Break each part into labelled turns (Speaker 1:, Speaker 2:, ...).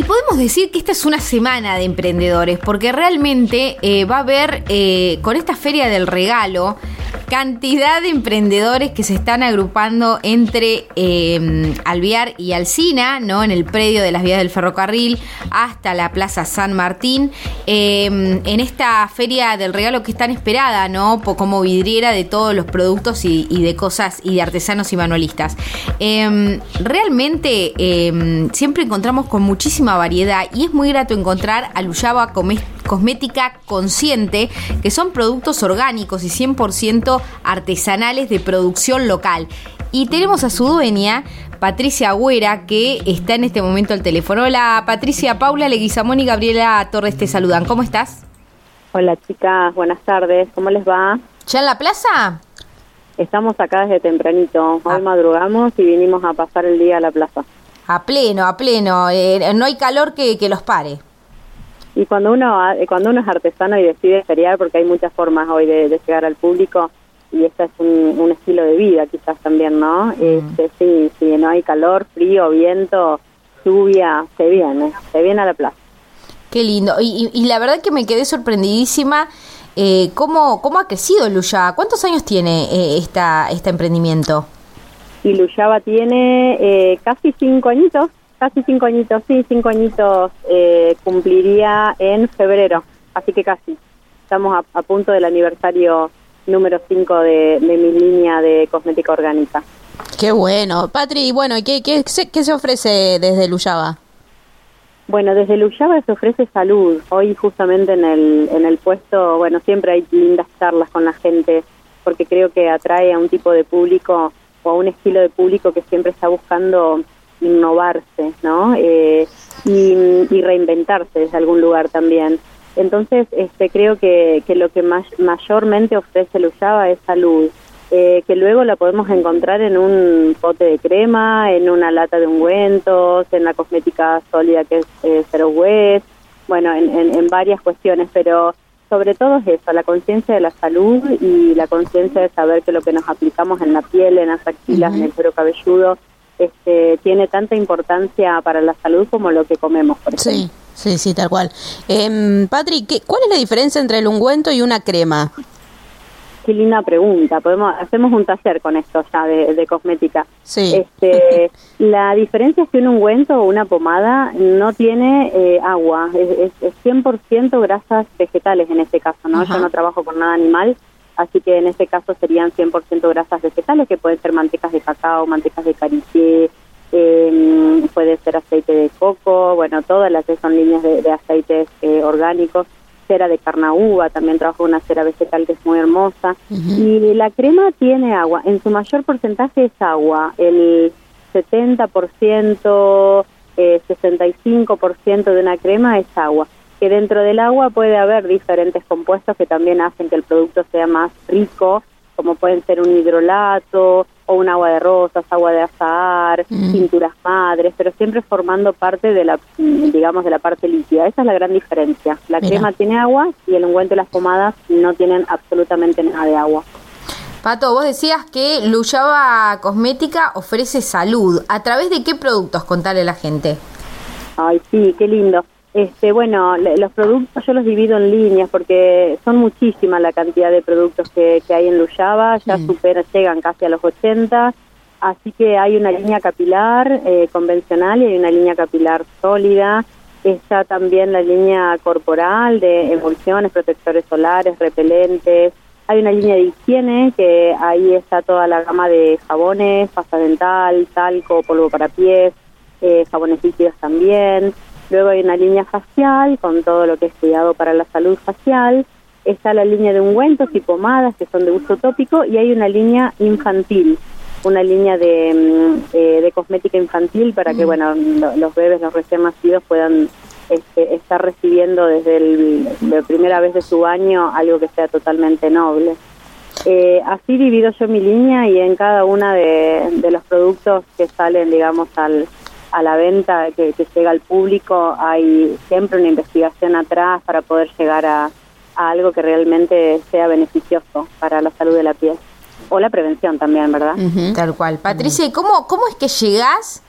Speaker 1: podemos decir que esta es una semana de emprendedores, porque realmente va a haber, con esta Feria del Regalo, cantidad de emprendedores que se están agrupando entre Alvear y Alsina, ¿no? En el predio de las vías del ferrocarril hasta la Plaza San Martín, en esta Feria del Regalo que es tan esperada, ¿no? Como vidriera de todos los productos y de cosas y de artesanos y manualistas. Realmente siempre encontramos con muchísima variedad y es muy grato encontrar a Luyaba Cosmética Consciente, que son productos orgánicos y 100% artesanales de producción local. Y tenemos a su dueña, Patricia Agüera, que está en este momento al teléfono. Hola Patricia, Paula Leguizamón y Gabriela Torres te saludan. ¿Cómo estás?
Speaker 2: Hola chicas, buenas tardes. ¿Cómo les va?
Speaker 1: ¿Ya en la plaza?
Speaker 2: Estamos acá desde tempranito. Hoy madrugamos y vinimos a pasar el día a la plaza.
Speaker 1: A pleno. No hay calor que los pare.
Speaker 2: Y cuando uno es artesano y decide feriar, porque hay muchas formas hoy de llegar al público, y este es un estilo de vida quizás también, ¿no? Sí, no hay calor, frío, viento, lluvia, se viene a la plaza.
Speaker 1: Qué lindo. Y la verdad que me quedé sorprendidísima cómo ha crecido Luyaba. ¿Cuántos años tiene este emprendimiento?
Speaker 2: Y Luyaba tiene casi 5 añitos. Casi 5 añitos, sí, 5 añitos cumpliría en febrero, así que casi. Estamos a punto del aniversario número 5 de mi línea de cosmética orgánica.
Speaker 3: Qué bueno. Patri, bueno, ¿qué se ofrece desde Luyaba?
Speaker 2: Bueno, desde Luyaba se ofrece salud. Hoy justamente en el puesto, bueno, siempre hay lindas charlas con la gente, porque creo que atrae a un tipo de público o a un estilo de público que siempre está buscando innovarse, ¿no? Y reinventarse desde algún lugar también. Entonces, creo que lo que mayormente ofrece Luyaba es salud, que luego la podemos encontrar en un pote de crema, en una lata de ungüentos, en la cosmética sólida que es Zero Waste, bueno, en varias cuestiones, pero sobre todo es eso, la conciencia de la salud y la conciencia de saber que lo que nos aplicamos en la piel, en las axilas, en el cuero cabelludo, tiene tanta importancia para la salud como lo que comemos, por ejemplo.
Speaker 3: Sí, tal cual. Patri, ¿cuál es la diferencia entre el ungüento y una crema?
Speaker 2: Qué linda pregunta. Hacemos un taller con esto ya de cosmética.
Speaker 3: Sí.
Speaker 2: La diferencia es que un ungüento o una pomada no tiene agua, es 100% grasas vegetales en este caso, ¿no? Ajá. Yo no trabajo con nada animal, así que en este caso serían 100% grasas vegetales, que pueden ser mantecas de cacao, mantecas de karité, puede ser aceite de coco, bueno, todas las que son líneas de aceites orgánicos, cera de carnaúba, también trabajo una cera vegetal que es muy hermosa, y la crema tiene agua, en su mayor porcentaje es agua, el 70%, 65% de una crema es agua, que dentro del agua puede haber diferentes compuestos que también hacen que el producto sea más rico, como pueden ser un hidrolato o un agua de rosas, agua de azahar, pinturas madres, pero siempre formando parte de la, digamos, de la parte líquida. Esa es la gran diferencia. La crema tiene agua y el ungüento y las pomadas no tienen absolutamente nada de agua.
Speaker 1: Pato, vos decías que Luyaba Cosmética ofrece salud. ¿A través de qué productos? Contale a la gente.
Speaker 2: Ay, sí, qué lindo. Bueno, los productos yo los divido en líneas porque son muchísimas la cantidad de productos que hay en Luyaba, ya llegan casi a los 80, así que hay una línea capilar convencional y hay una línea capilar sólida, está también la línea corporal de emulsiones, protectores solares, repelentes, hay una línea de higiene que ahí está toda la gama de jabones, pasta dental, talco, polvo para pies, jabones líquidos también. Luego hay una línea facial con todo lo que es cuidado para la salud facial. Está la línea de ungüentos y pomadas que son de uso tópico y hay una línea infantil, una línea de cosmética infantil para que bueno los bebés, los recién nacidos puedan estar recibiendo desde la primera vez de su año algo que sea totalmente noble. Así divido yo mi línea y en cada una de los productos que salen, digamos, a la venta, que llega al público, hay siempre una investigación atrás para poder llegar a algo que realmente sea beneficioso para la salud de la piel. O la prevención también, ¿verdad?
Speaker 1: Tal cual. Patricia, ¿cómo es que llegás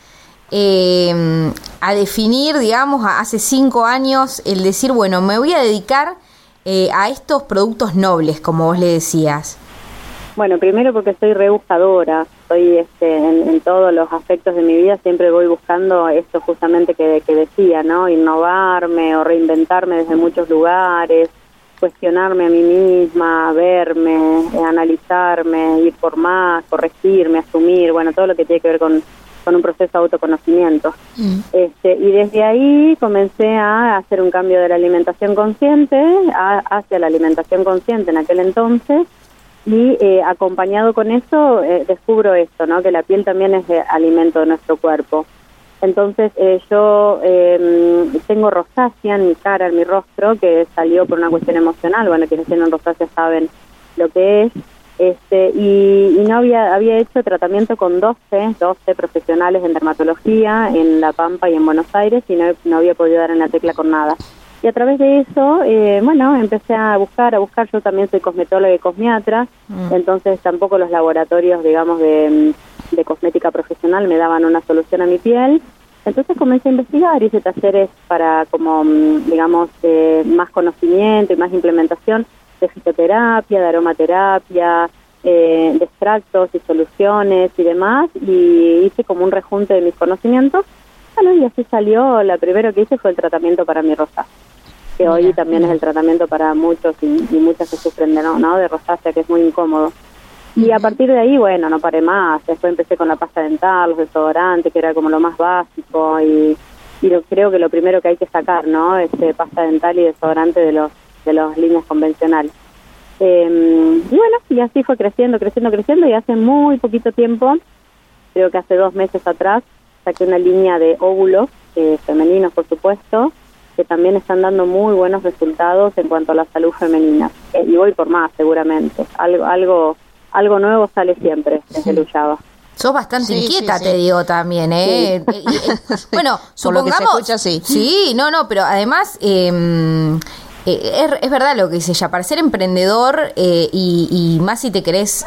Speaker 1: a definir, digamos, hace 5 años, el decir, bueno, me voy a dedicar a estos productos nobles, como vos le decías?
Speaker 2: Bueno, primero porque soy rebuscadora, soy en todos los aspectos de mi vida siempre voy buscando esto justamente que decía, ¿no? Innovarme o reinventarme desde muchos lugares, cuestionarme a mí misma, verme, analizarme, ir por más, corregirme, asumir, bueno, todo lo que tiene que ver con un proceso de autoconocimiento. Y desde ahí comencé a hacer un cambio de la alimentación consciente hacia la alimentación consciente en aquel entonces, y acompañado con eso descubro esto, ¿no? Que la piel también es alimento de nuestro cuerpo. Entonces yo tengo rosácea en mi cara, en mi rostro, que salió por una cuestión emocional. Bueno, quienes tienen rosácea saben lo que es. Y no había hecho tratamiento con 12 profesionales en dermatología en La Pampa y en Buenos Aires, y no había podido dar en la tecla con nada. Y a través de eso, empecé a buscar. Yo también soy cosmetóloga y cosmiatra, entonces tampoco los laboratorios, digamos, de cosmética profesional me daban una solución a mi piel. Entonces comencé a investigar, hice talleres para, digamos, más conocimiento y más implementación de fitoterapia, de aromaterapia, de extractos y soluciones y demás, y hice como un rejunte de mis conocimientos. Bueno, y así salió. La primero que hice fue el tratamiento para mi rosácea, que hoy también es el tratamiento para muchos y muchas que sufren de rosácea, que es muy incómodo. Y a partir de ahí, bueno, no paré más. Después empecé con la pasta dental, los desodorantes, que era como lo más básico, y creo que lo primero que hay que sacar, ¿no? Pasta dental y desodorante de las líneas convencionales. Y bueno, y así fue creciendo, y hace muy poquito tiempo, creo que hace 2 meses atrás, saqué una línea de óvulos, femeninos por supuesto, que también están dando muy buenos resultados en cuanto a la salud femenina. Y voy por más, seguramente. Algo nuevo sale siempre desde Luyaba.
Speaker 1: Sos bastante inquieta, te digo también, ¿eh? Sí. Bueno, supongamos...
Speaker 3: Por lo que se escucha, sí.
Speaker 1: Sí, pero además... es verdad lo que dice ella, para ser emprendedor y más si te querés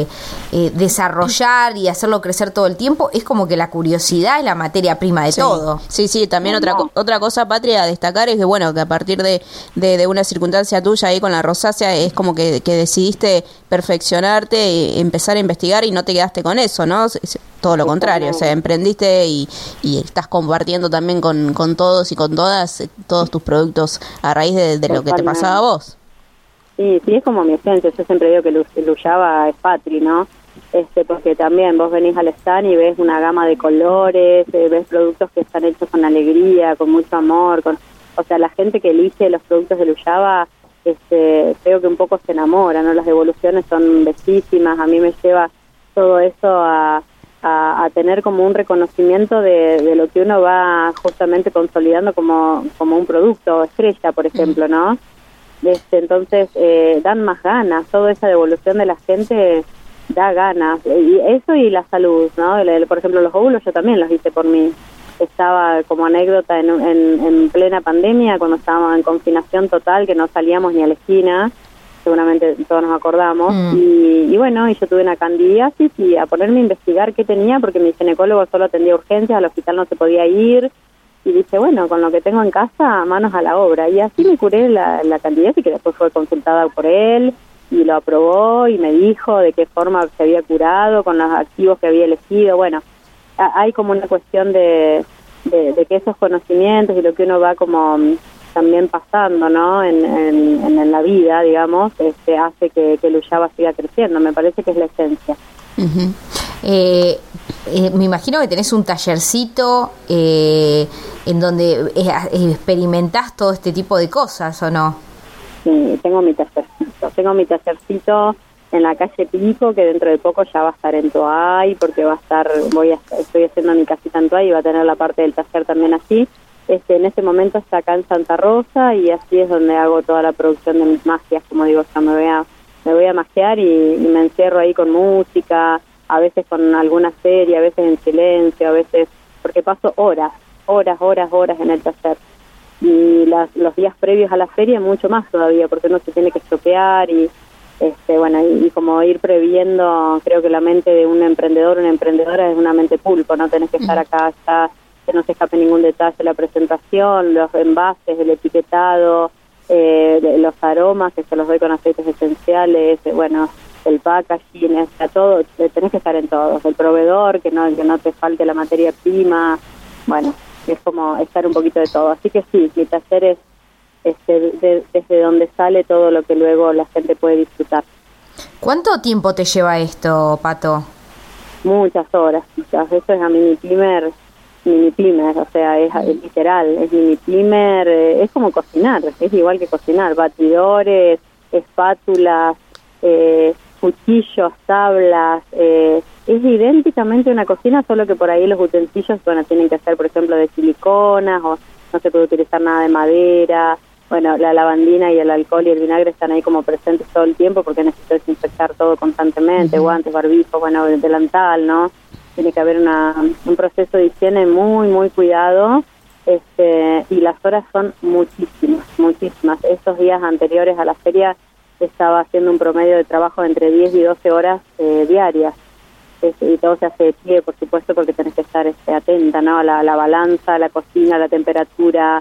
Speaker 1: desarrollar y hacerlo crecer todo el tiempo, es como que la curiosidad es la materia prima de todo.
Speaker 3: Sí, también otra cosa, Patria, a destacar es que, bueno, que a partir de una circunstancia tuya ahí con la rosácea, es como que decidiste perfeccionarte, empezar a investigar y no te quedaste con eso, ¿no? Todo lo contrario, o sea, emprendiste y estás compartiendo también con todos y con todas todos tus productos a raíz de lo que te pasaba a vos.
Speaker 2: Sí, es como mi esencia. Yo siempre digo que Luyaba es Patri, ¿no? Porque también vos venís al stand y ves una gama de colores, ves productos que están hechos con alegría, con mucho amor, o sea, la gente que elige los productos de Luyaba, creo que un poco se enamora, ¿no? Las devoluciones son bellísimas. A mí me lleva todo eso a tener como un reconocimiento de lo que uno va justamente consolidando como un producto estrella, por ejemplo, ¿no? Entonces dan más ganas. Toda esa devolución de la gente da ganas, y eso y la salud, ¿no? Por ejemplo, los óvulos yo también los hice por mí. Estaba como anécdota en plena pandemia, cuando estábamos en confinación total, que no salíamos ni a la esquina, seguramente todos nos acordamos, y bueno, y yo tuve una candidiasis, y a ponerme a investigar qué tenía, porque mi ginecólogo solo atendía urgencias, al hospital no se podía ir, y dije, bueno, con lo que tengo en casa, manos a la obra, y así me curé la candidiasis, que después fue consultada por él, y lo aprobó, y me dijo de qué forma se había curado, con los activos que había elegido. Bueno, hay como una cuestión de que esos conocimientos y lo que uno va como también pasando, ¿no? En la vida, digamos, hace que Luyaba siga creciendo. Me parece que es la esencia.
Speaker 1: Uh-huh. Me imagino que tenés un tallercito en donde experimentás todo este tipo de cosas, ¿o no?
Speaker 2: Sí, tengo mi tallercito en la calle Pico, que dentro de poco ya va a estar en Toay, porque estoy haciendo mi casita en Toay y va a tener la parte del taller también así. En este momento está acá en Santa Rosa, y así es donde hago toda la producción de mis magias, como digo, ya me voy a magiar y me encierro ahí con música, a veces con alguna serie, a veces en silencio, a veces, porque paso horas en el taller. Y los días previos a la feria mucho más todavía, porque uno se tiene que estropear y Bueno, y como ir previendo, creo que la mente de un emprendedor, una emprendedora es una mente pulpo, no tenés que estar acá, que no se escape ningún detalle, la presentación, los envases, el etiquetado, los aromas que se los doy con aceites esenciales, el packaging, todo, tenés que estar en todo, el proveedor, que no te falte la materia prima, es como estar un poquito de todo. Así que sí, mi taller es desde donde sale todo lo que luego la gente puede disfrutar.
Speaker 1: ¿Cuánto tiempo te lleva esto, Pato?
Speaker 2: Muchas horas, quizás. Esto es a mini primer, o sea, es literal, es mini primer, es como cocinar, es igual que cocinar, batidores, espátulas, cuchillos, tablas, es idénticamente una cocina, solo que por ahí los utensilios, tienen que ser, por ejemplo, de siliconas, o no se puede utilizar nada de madera. La lavandina y el alcohol y el vinagre están ahí como presentes todo el tiempo porque necesito desinfectar todo constantemente, guantes, barbijo, delantal, ¿no? Tiene que haber un proceso de higiene muy, muy cuidado, y las horas son muchísimas. Estos días anteriores a la feria estaba haciendo un promedio de trabajo entre 10 y 12 horas diarias, y todo se hace de pie, por supuesto, porque tenés que estar atenta, ¿no? A la balanza, la cocina, la temperatura,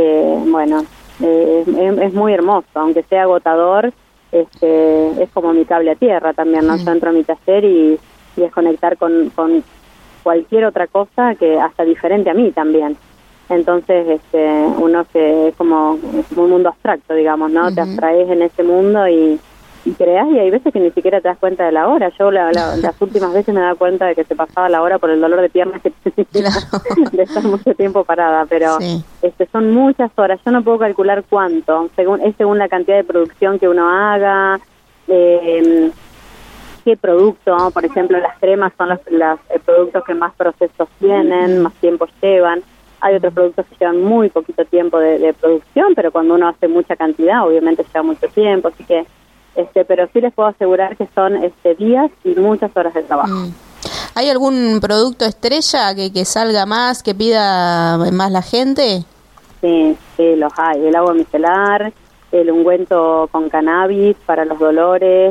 Speaker 2: es muy hermoso, aunque sea agotador, es como mi cable a tierra también, ¿no? Yo entro a mi taller y es conectar con cualquier otra cosa que hasta diferente a mí también. Entonces, uno es como un mundo abstracto, digamos, ¿no? Te abstraes en ese mundo y creas, y hay veces que ni siquiera te das cuenta de la hora. Yo las últimas veces me he dado cuenta de que se pasaba la hora por el dolor de piernas que tenía de estar mucho tiempo parada, pero sí. Son muchas horas. Yo no puedo calcular cuánto, según la cantidad de producción que uno haga, qué producto, ¿no? Por ejemplo, las cremas son los productos que más procesos tienen, más tiempo llevan. Hay otros productos que llevan muy poquito tiempo de producción, pero cuando uno hace mucha cantidad, obviamente lleva mucho tiempo, así que pero sí les puedo asegurar que son días y muchas horas de trabajo.
Speaker 3: ¿Hay algún producto estrella que salga más, que pida más la gente?
Speaker 2: Sí, los hay. El agua micelar, el ungüento con cannabis para los dolores,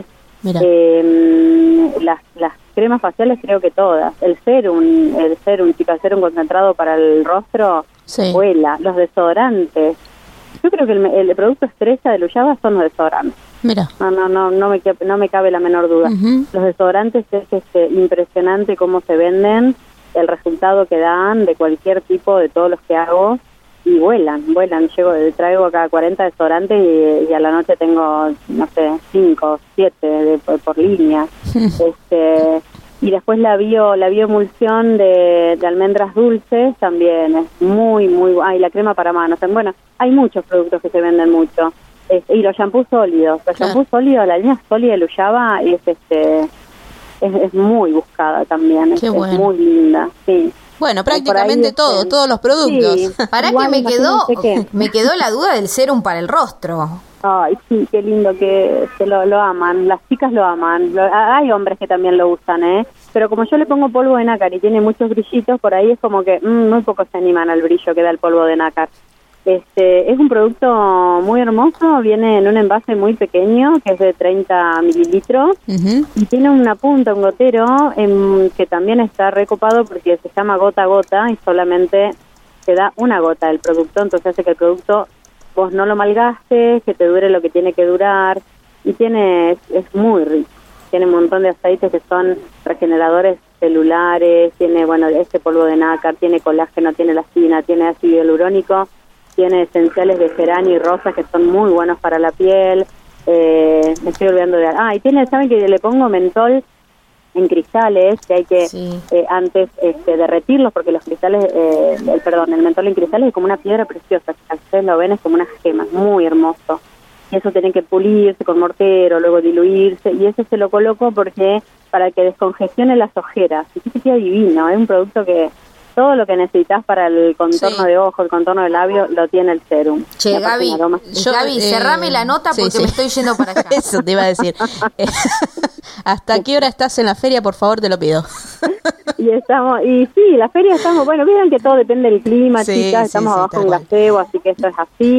Speaker 2: las cremas faciales creo que todas. El serum concentrado para el rostro, vuela. Los desodorantes. Yo creo que el producto estrella de Luyaba son los desodorantes.
Speaker 3: Mira.
Speaker 2: No me cabe la menor duda. Los desodorantes es impresionante cómo se venden, el resultado que dan de cualquier tipo, de todos los que hago, y vuelan. Traigo acá 40 desodorantes y a la noche tengo, 5, 7 por línea. Y después la bioemulsión de almendras dulces también es muy, muy... la crema para manos. Hay muchos productos que se venden mucho. Y los shampoos sólidos. Shampoos sólidos, la línea sólida de Luyaba es muy buscada también. Es muy linda, sí.
Speaker 3: Bueno, prácticamente todos los productos.
Speaker 2: Sí,
Speaker 1: para que me quedó la duda del serum para el rostro.
Speaker 2: Ay, sí, qué lindo que lo aman, las chicas lo aman. Hay hombres que también lo usan, pero como yo le pongo polvo de nácar y tiene muchos brillitos, por ahí es como que muy pocos se animan al brillo que da el polvo de nácar. Es un producto muy hermoso, viene en un envase muy pequeño, que es de 30 mililitros, y tiene una punta, un gotero, que también está recopado porque se llama gota a gota y solamente te da una gota del producto, entonces hace que el producto vos no lo malgastes, que te dure lo que tiene que durar, y es muy rico. Tiene un montón de aceites que son regeneradores celulares, tiene, este polvo de nácar, tiene colágeno, tiene elastina, tiene ácido hialurónico, tiene esenciales de geranio y rosa que son muy buenos para la piel. Me estoy olvidando de... y ¿saben que le pongo mentol en cristales? Que hay que antes derretirlos, porque los cristales, el mentol en cristales es como una piedra preciosa. Si ustedes lo ven, es como una gema, es muy hermoso. Y eso tiene que pulirse con mortero, luego diluirse, y ese se lo coloco porque para que descongestione las ojeras. Y que queda divino, es un producto que... Todo lo que necesitas para el contorno de ojo, el contorno de labio, lo tiene el serum.
Speaker 1: Che, Gaby, cerrame la nota porque me estoy yendo para allá.
Speaker 3: Eso te iba a decir. ¿Hasta qué hora estás en la feria? Por favor, te lo pido.
Speaker 2: Y sí, la feria estamos, vieron que todo depende del clima, chicas, estamos abajo de un gazebo, así que esto es así.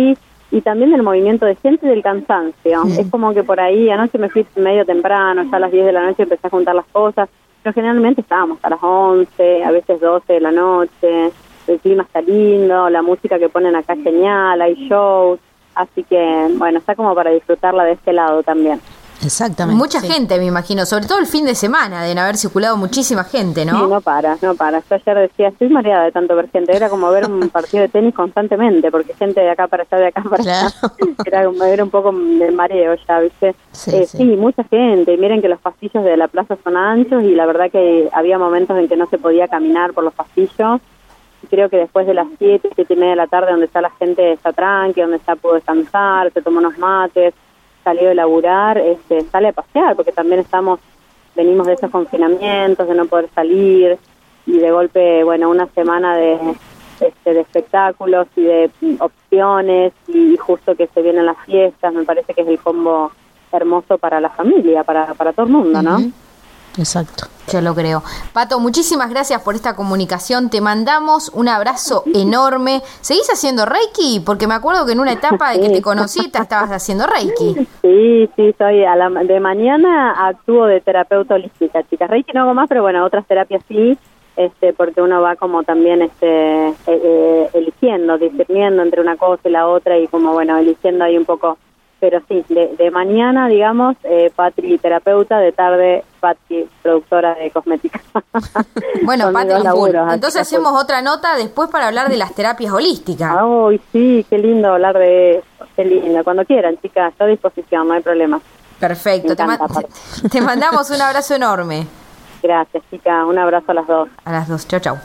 Speaker 2: y también del movimiento de gente y del cansancio. Es como que por ahí, anoche me fui medio temprano, ya a las 10 de la noche empecé a juntar las cosas, pero generalmente estábamos a las 11, a veces 12 de la noche, el clima está lindo, la música que ponen acá es genial, hay shows, así que bueno, está como para disfrutarla de este lado también.
Speaker 3: Exactamente.
Speaker 1: Mucha gente, me imagino, sobre todo el fin de semana, deben haber circulado muchísima gente, ¿no?
Speaker 2: Sí, no para. Yo ayer decía, estoy mareada de tanto ver gente. Era como ver un partido de tenis constantemente, porque gente de acá para allá, de acá para allá. Era un poco de mareo ya, ¿viste? Sí, mucha gente. Y miren que los pasillos de la plaza son anchos y la verdad que había momentos en que no se podía caminar por los pasillos. Y creo que después de las 7:30 de la tarde, donde está la gente está tranqui, donde está pudo descansar, se tomó unos mates, salió de laburar, sale a pasear, porque también venimos de esos confinamientos, de no poder salir, y de golpe, bueno, una semana de espectáculos y de opciones, y justo que se vienen las fiestas, me parece que es el combo hermoso para la familia, para todo el mundo, ¿no?
Speaker 3: Exacto.
Speaker 1: Yo lo creo. Pato, muchísimas gracias por esta comunicación. Te mandamos un abrazo enorme. ¿Seguís haciendo Reiki? Porque me acuerdo que en una etapa de que te conocí te estabas haciendo Reiki.
Speaker 2: Sí, soy de mañana actúo de terapeuta holística, chicas. Reiki no hago más, pero bueno, otras terapias sí, porque uno va como también eligiendo, discerniendo entre una cosa y la otra y como bueno, eligiendo ahí un poco. Pero sí, de mañana, digamos, Patri terapeuta, de tarde Patri productora de cosmética.
Speaker 1: Bueno, Patri, entonces hacemos otra nota después para hablar de las terapias holísticas.
Speaker 2: Ay, sí, qué lindo hablar de eso, qué lindo. Cuando quieran, chicas, estoy a disposición, no hay problema.
Speaker 1: Perfecto, te mandamos un abrazo enorme.
Speaker 2: Gracias, chicas, un abrazo a las dos.
Speaker 1: A las dos, chau, chau.